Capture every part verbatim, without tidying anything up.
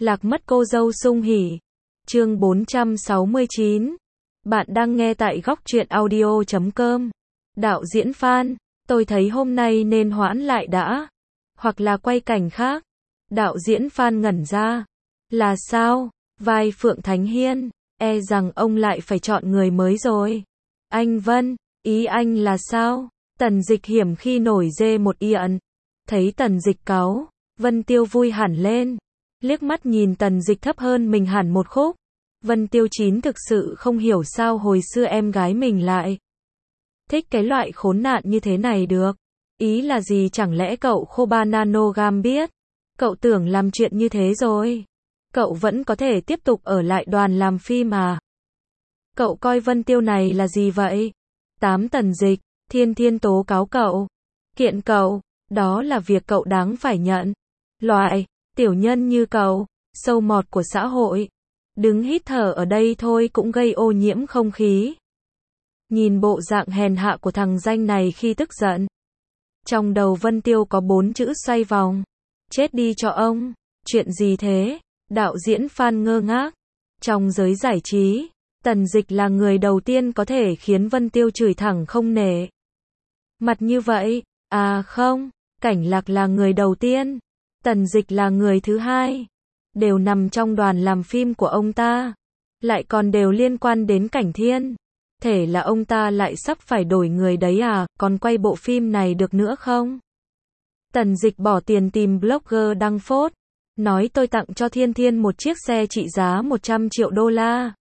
Lạc mất cô dâu sung hỉ. Chương bốn trăm sáu mươi chín. Bạn đang nghe tại góc truyện audio chấm com. Đạo diễn Phan, tôi thấy hôm nay nên hoãn lại đã. Hoặc là quay cảnh khác. Đạo diễn Phan ngẩn ra. Là sao? Vai Phượng Thánh Hiên, e rằng ông lại phải chọn người mới rồi. Anh Vân, ý anh là sao? Tần Dịch hiểm khi nổi dê một yện. Thấy Tần Dịch cáu, Vân Tiêu vui hẳn lên. Liếc mắt nhìn Tần Dịch thấp hơn mình hẳn một khúc. Vân Tiêu Chín thực sự không hiểu sao hồi xưa em gái mình lại thích cái loại khốn nạn như thế này được. Ý là gì, chẳng lẽ cậu Khoba Nanogam biết cậu tưởng làm chuyện như thế rồi, cậu vẫn có thể tiếp tục ở lại đoàn làm phim à? Cậu coi Vân Tiêu này là gì vậy? Tám Tần Dịch, Thiên Thiên tố cáo cậu, kiện cậu, đó là việc cậu đáng phải nhận. Loại tiểu nhân như cậu, sâu mọt của xã hội, đứng hít thở ở đây thôi cũng gây ô nhiễm không khí. Nhìn bộ dạng hèn hạ của thằng danh này khi tức giận, trong đầu Vân Tiêu có bốn chữ xoay vòng. Chết đi cho ông. Chuyện gì thế? Đạo diễn Phan ngơ ngác. Trong giới giải trí, Tần Dịch là người đầu tiên có thể khiến Vân Tiêu chửi thẳng không nể mặt như vậy. À không, Cảnh Lạc là người đầu tiên, Tần Dịch là người thứ hai. Đều nằm trong đoàn làm phim của ông ta, lại còn đều liên quan đến Cảnh Thiên. Thể là ông ta lại sắp phải đổi người đấy à, còn quay bộ phim này được nữa không? Tần Dịch bỏ tiền tìm blogger đăng phốt, nói tôi tặng cho Thiên Thiên một chiếc xe trị giá một trăm triệu đô la.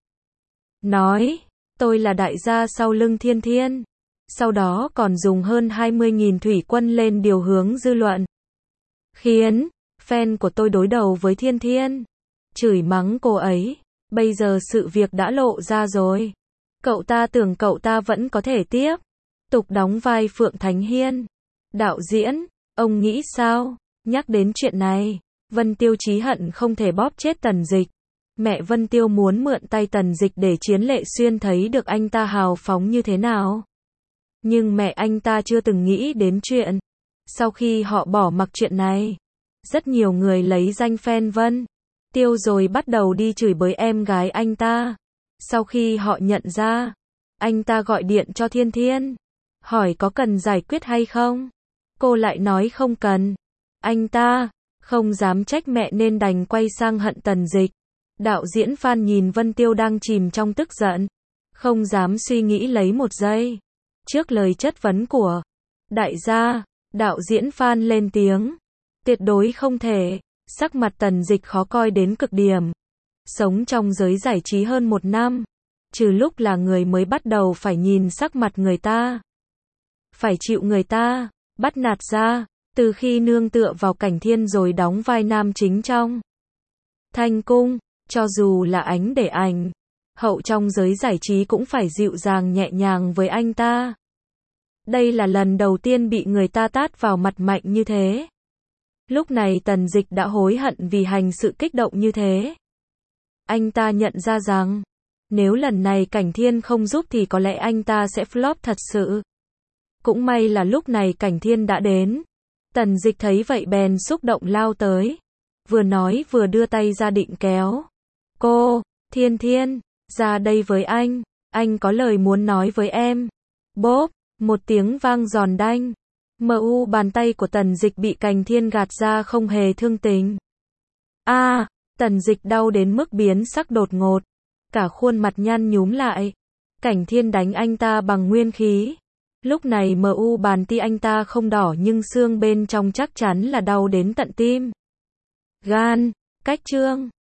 Nói, tôi là đại gia sau lưng Thiên Thiên. Sau đó còn dùng hơn hai mươi nghìn thủy quân lên điều hướng dư luận. Khiến fan của tôi đối đầu với Thiên Thiên, chửi mắng cô ấy. Bây giờ sự việc đã lộ ra rồi. Cậu ta tưởng cậu ta vẫn có thể tiếp tục đóng vai Phượng Thánh Hiên. Đạo diễn, ông nghĩ sao? Nhắc đến chuyện này, Vân Tiêu chí hận không thể bóp chết Tần Dịch. Mẹ Vân Tiêu muốn mượn tay Tần Dịch để Chiến Lệ Xuyên thấy được anh ta hào phóng như thế nào. Nhưng mẹ anh ta chưa từng nghĩ đến chuyện sau khi họ bỏ mặc chuyện này, rất nhiều người lấy danh fan Vân Tiêu rồi bắt đầu đi chửi bới em gái anh ta. Sau khi họ nhận ra, anh ta gọi điện cho Thiên Thiên, hỏi có cần giải quyết hay không. Cô lại nói không cần. Anh ta không dám trách mẹ nên đành quay sang hận Tần Dịch. Đạo diễn Phan nhìn Vân Tiêu đang chìm trong tức giận, không dám suy nghĩ lấy một giây. Trước lời chất vấn của đại gia, đạo diễn Phan lên tiếng. Tuyệt đối không thể. Sắc mặt Tần Dịch khó coi đến cực điểm. Sống trong giới giải trí hơn một năm, trừ lúc là người mới bắt đầu phải nhìn sắc mặt người ta, phải chịu người ta bắt nạt ra, từ khi nương tựa vào Cảnh Thiên rồi đóng vai nam chính trong Thanh Cung, cho dù là Ánh Để Ảnh hậu trong giới giải trí cũng phải dịu dàng nhẹ nhàng với anh ta. Đây là lần đầu tiên bị người ta tát vào mặt mạnh như thế. Lúc này Tần Dịch đã hối hận vì hành sự kích động như thế. Anh ta nhận ra rằng, nếu lần này Cảnh Thiên không giúp thì có lẽ anh ta sẽ flop thật sự. Cũng may là lúc này Cảnh Thiên đã đến. Tần Dịch thấy vậy bèn xúc động lao tới. Vừa nói vừa đưa tay ra định kéo. Cô, Thiên Thiên, ra đây với anh. Anh có lời muốn nói với em. Bốp, một tiếng vang giòn đanh. Mờ u bàn tay của Tần Dịch bị Cảnh Thiên gạt ra không hề thương tình. A, à, Tần Dịch đau đến mức biến sắc đột ngột. Cả khuôn mặt nhăn nhúm lại. Cảnh Thiên đánh anh ta bằng nguyên khí. Lúc này mờ u bàn tay anh ta không đỏ nhưng xương bên trong chắc chắn là đau đến tận tim gan. Cách chương